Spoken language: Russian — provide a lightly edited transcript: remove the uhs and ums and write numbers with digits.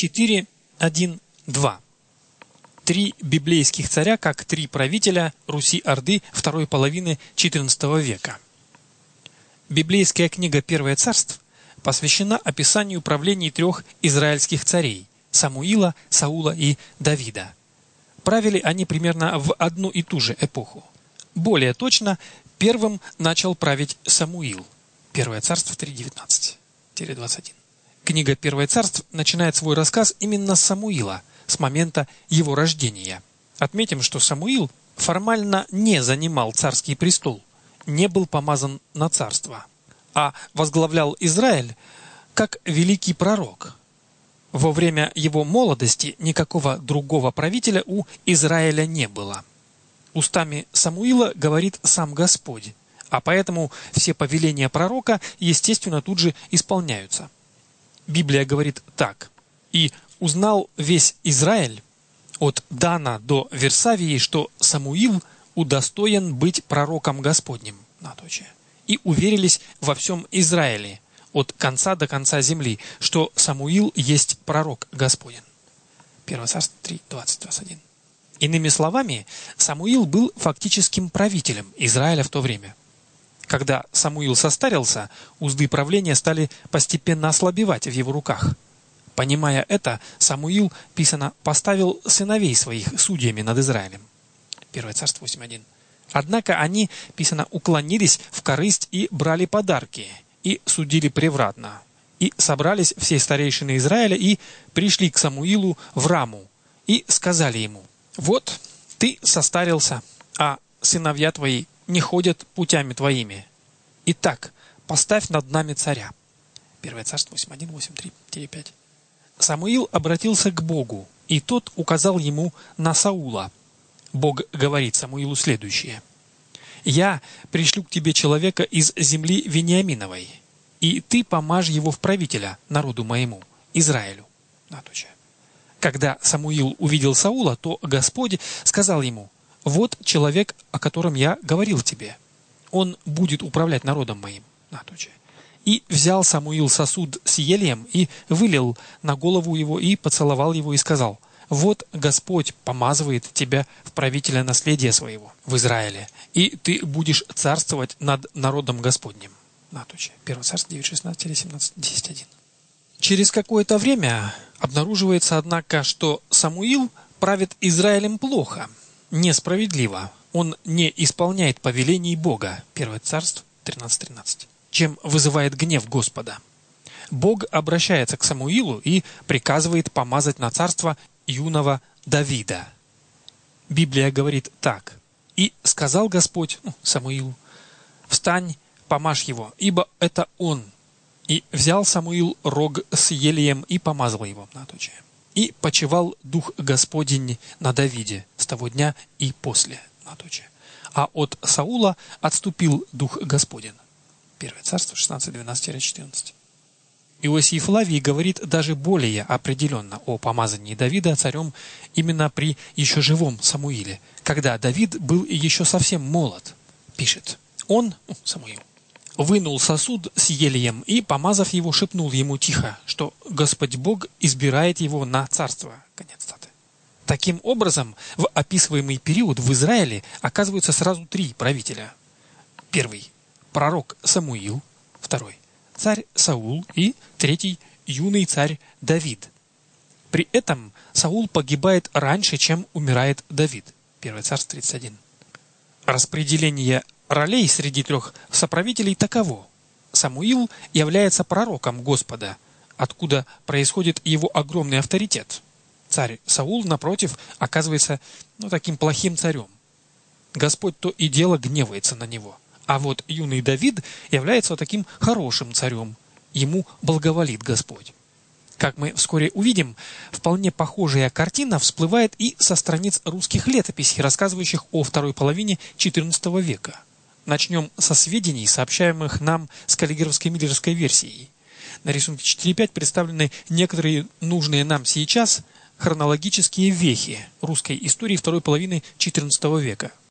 4, 1, 2. Три библейских царя, как три правителя Руси-Орды второй половины XIV века. Библейская книга «Первое царство» посвящена описанию правлений трех израильских царей – Самуила, Саула и Давида. Правили они примерно в одну и ту же эпоху. Более точно, первым начал править Самуил. Первое царство 3:19-21. Книга «Первое царство» начинает свой рассказ именно с Самуила, с момента его рождения. Отметим, что Самуил формально не занимал царский престол, не был помазан на царство, а возглавлял Израиль как великий пророк. Во время его молодости никакого другого правителя у Израиля не было. Устами Самуила говорит сам Господь, а поэтому все повеления пророка, естественно, тут же исполняются. Библия говорит так: «И узнал весь Израиль от Дана до Версавии, что Самуил удостоен быть пророком Господним». И уверились во всем Израиле от конца до конца земли, что Самуил есть пророк Господень. 1 Царств 3:20-21. Иными словами, Самуил был фактическим правителем Израиля в то время. Когда Самуил состарился, узды правления стали постепенно ослабевать в его руках. Понимая это, Самуил, писано, поставил сыновей своих судьями над Израилем. 1 Царств 8:1. Однако они, писано, уклонились в корысть и брали подарки, и судили превратно. И собрались все старейшины Израиля и пришли к Самуилу в Раму, и сказали ему: «Вот ты состарился, а сыновья твои не ходят путями твоими. Итак, поставь над нами царя». 1 Царство 8:1, 8:3-5. Самуил обратился к Богу, и тот указал ему на Саула. Бог говорит Самуилу следующее: «Я пришлю к тебе человека из земли Вениаминовой, и ты помажь его в правителя народу моему, Израилю». Когда Самуил увидел Саула, то Господь сказал ему: «Вот человек, о котором я говорил тебе. Он будет управлять народом моим». И взял Самуил сосуд с елеем и вылил на голову его и поцеловал его и сказал: «Вот Господь помазывает тебя в правителя наследия своего в Израиле, и ты будешь царствовать над народом Господним». 1 Царств 9:16-17, 10:1. Через какое-то время обнаруживается, однако, что Самуил правит Израилем плохо, несправедливо. Он не исполняет повелений Бога. 1 Царств 13:13. Чем вызывает гнев Господа. Бог обращается к Самуилу и приказывает помазать на царство юного Давида. Библия говорит так: «И сказал Господь Самуилу: встань, помажь его, ибо это он. И взял Самуил рог с елеем и помазал его». И почивал Дух Господень на Давиде с того дня и после. А от Саула отступил Дух Господень. 1 Царство 16:12-14. Иосиф Флавий говорит даже более определенно о помазании Давида царем именно при еще живом Самуиле, когда Давид был еще совсем молод. Пишет: «Он, Самуил, вынул сосуд с елеем и, помазав его, шепнул ему тихо, что Господь Бог избирает его на царство». Конец цитаты. Таким образом, в описываемый период в Израиле оказываются сразу три правителя. Первый – пророк Самуил, второй – царь Саул и третий – юный царь Давид. При этом Саул погибает раньше, чем умирает Давид. 1 Царств 31. Распределение ролей среди трех соправителей таково. Самуил является пророком Господа, откуда происходит его огромный авторитет. Царь Саул, напротив, оказывается таким плохим царем. Господь то и дело гневается на него. А вот юный Давид является таким хорошим царем. Ему благоволит Господь. Как мы вскоре увидим, вполне похожая картина всплывает и со страниц русских летописей, рассказывающих о второй половине XIV века. Начнем со сведений, сообщаемых нам с каллигеровской-миллеровской версией. На рисунке 4.5 представлены некоторые нужные нам сейчас хронологические вехи русской истории второй половины XIV века.